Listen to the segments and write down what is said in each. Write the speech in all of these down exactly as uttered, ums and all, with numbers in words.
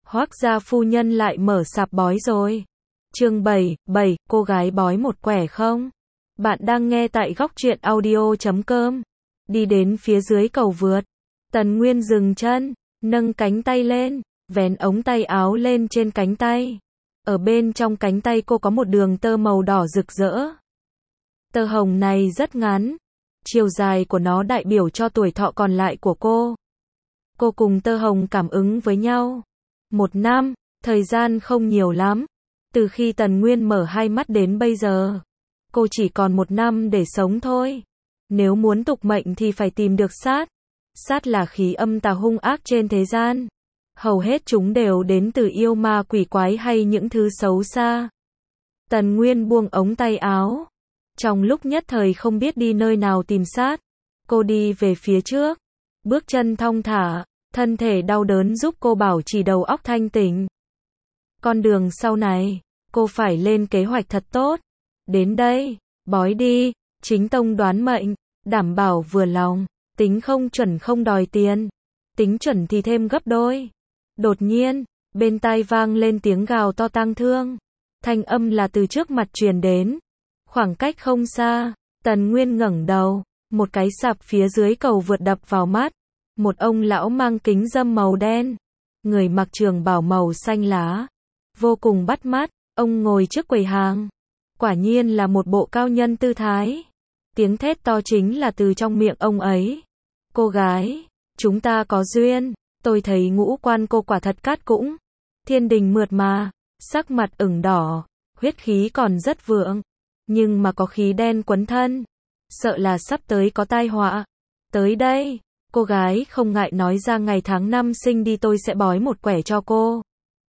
Hoác gia phu nhân lại mở sạp bói rồi. Chương bảy, bảy, cô gái bói một quẻ không? Bạn đang nghe tại góc truyện audio chấm com. Đi đến phía dưới cầu vượt. Tần Nguyên dừng chân, nâng cánh tay lên, vén ống tay áo lên trên cánh tay. Ở bên trong cánh tay cô có một đường tơ màu đỏ rực rỡ. Tơ hồng này rất ngắn. Chiều dài của nó đại biểu cho tuổi thọ còn lại của cô. Cô cùng tơ hồng cảm ứng với nhau. Một năm, thời gian không nhiều lắm. Từ khi Tần Nguyên mở hai mắt đến bây giờ, cô chỉ còn một năm để sống thôi. Nếu muốn tục mệnh thì phải tìm được sát. Sát là khí âm tà hung ác trên thế gian. Hầu hết chúng đều đến từ yêu ma quỷ quái hay những thứ xấu xa. Tần Nguyên buông ống tay áo. Trong lúc nhất thời không biết đi nơi nào tìm sát, cô đi về phía trước. Bước chân thong thả, thân thể đau đớn giúp cô bảo trì đầu óc thanh tỉnh. Con đường sau này, cô phải lên kế hoạch thật tốt. Đến đây, bói đi, chính tông đoán mệnh, đảm bảo vừa lòng, tính không chuẩn không đòi tiền, tính chuẩn thì thêm gấp đôi. Đột nhiên, bên tai vang lên tiếng gào to tang thương. Thanh âm là từ trước mặt truyền đến. Khoảng cách không xa, Tần Nguyên ngẩng đầu, một cái sạp phía dưới cầu vượt đập vào mắt. Một ông lão mang kính râm màu đen, người mặc trường bào màu xanh lá, vô cùng bắt mắt. Ông ngồi trước quầy hàng, quả nhiên là một bộ cao nhân tư thái. Tiếng thét to chính là từ trong miệng ông ấy. Cô gái, chúng ta có duyên. Tôi thấy ngũ quan cô quả thật cát cũng thiên đình mượt mà, sắc mặt ửng đỏ, huyết khí còn rất vượng, nhưng mà có khí đen quấn thân, sợ là sắp tới có tai họa. Tới đây, cô gái không ngại nói ra ngày tháng năm sinh đi, tôi sẽ bói một quẻ cho cô.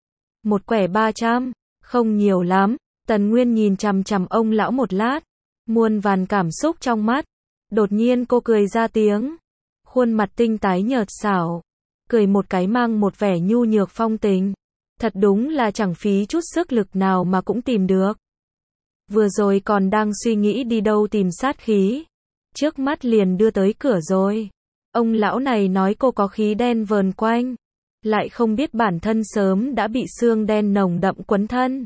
Một quẻ ba trăm, không nhiều lắm. Tần Nguyên nhìn chằm chằm ông lão một lát, muôn vàn cảm xúc trong mắt. Đột nhiên cô cười ra tiếng, khuôn mặt tinh tái nhợt xảo, cười một cái mang một vẻ nhu nhược phong tình. Thật đúng là chẳng phí chút sức lực nào mà cũng tìm được. Vừa rồi còn đang suy nghĩ đi đâu tìm sát khí, trước mắt liền đưa tới cửa rồi. Ông lão này nói cô có khí đen vờn quanh, lại không biết bản thân sớm đã bị xương đen nồng đậm quấn thân.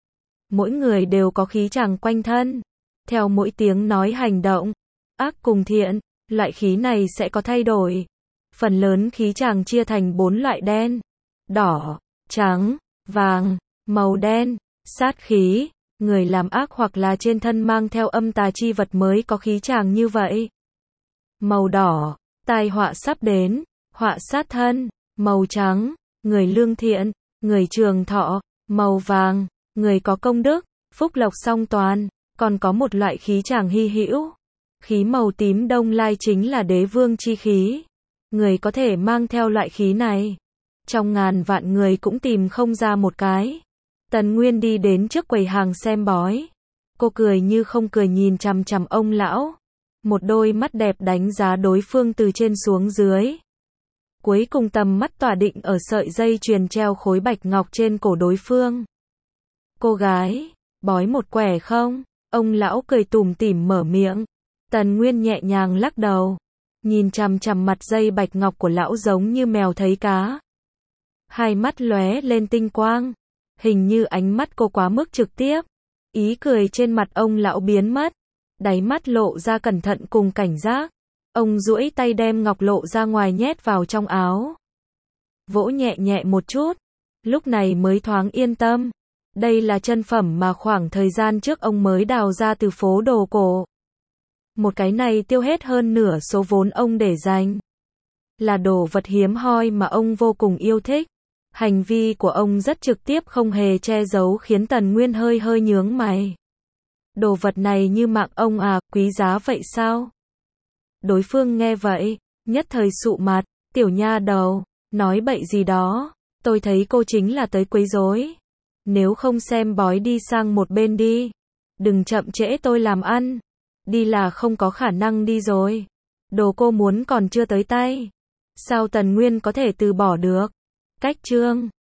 Mỗi người đều có khí chàng quanh thân, theo mỗi tiếng nói hành động, ác cùng thiện, loại khí này sẽ có thay đổi. Phần lớn khí chàng chia thành bốn loại: đen, đỏ, trắng, vàng. Màu đen, sát khí, người làm ác hoặc là trên thân mang theo âm tà chi vật mới có khí chàng như vậy. Màu đỏ, tai họa sắp đến, họa sát thân. Màu trắng, người lương thiện, người trường thọ. Màu vàng, người có công đức, phúc lộc song toàn. Còn có một loại khí chàng hy hữu, khí màu tím đông lai, chính là đế vương chi khí. Người có thể mang theo loại khí này, trong ngàn vạn người cũng tìm không ra một cái. Tần Nguyên đi đến trước quầy hàng xem bói. Cô cười như không cười nhìn chằm chằm ông lão. Một đôi mắt đẹp đánh giá đối phương từ trên xuống dưới. Cuối cùng tầm mắt tỏa định ở sợi dây chuyền treo khối bạch ngọc trên cổ đối phương. Cô gái, bói một quẻ không? Ông lão cười tủm tỉm mở miệng. Tần Nguyên nhẹ nhàng lắc đầu, nhìn chằm chằm mặt dây bạch ngọc của lão giống như mèo thấy cá. Hai mắt lóe lên tinh quang, hình như ánh mắt cô quá mức trực tiếp. Ý cười trên mặt ông lão biến mất, đáy mắt lộ ra cẩn thận cùng cảnh giác. Ông duỗi tay đem ngọc lộ ra ngoài nhét vào trong áo, vỗ nhẹ nhẹ một chút, lúc này mới thoáng yên tâm. Đây là chân phẩm mà khoảng thời gian trước ông mới đào ra từ phố đồ cổ. Một cái này tiêu hết hơn nửa số vốn ông để dành. Là đồ vật hiếm hoi mà ông vô cùng yêu thích. Hành vi của ông rất trực tiếp, không hề che giấu, khiến Tần Nguyên hơi hơi nhướng mày. Đồ vật này như mạng ông à, quý giá vậy sao? Đối phương nghe vậy, nhất thời sụ mặt. Tiểu nha đầu, nói bậy gì đó, tôi thấy cô chính là tới quấy rối. Nếu không xem bói đi sang một bên đi, đừng chậm trễ tôi làm ăn. Đi là không có khả năng đi rồi, đồ cô muốn còn chưa tới tay, sao Tần Nguyên có thể từ bỏ được? Cách chương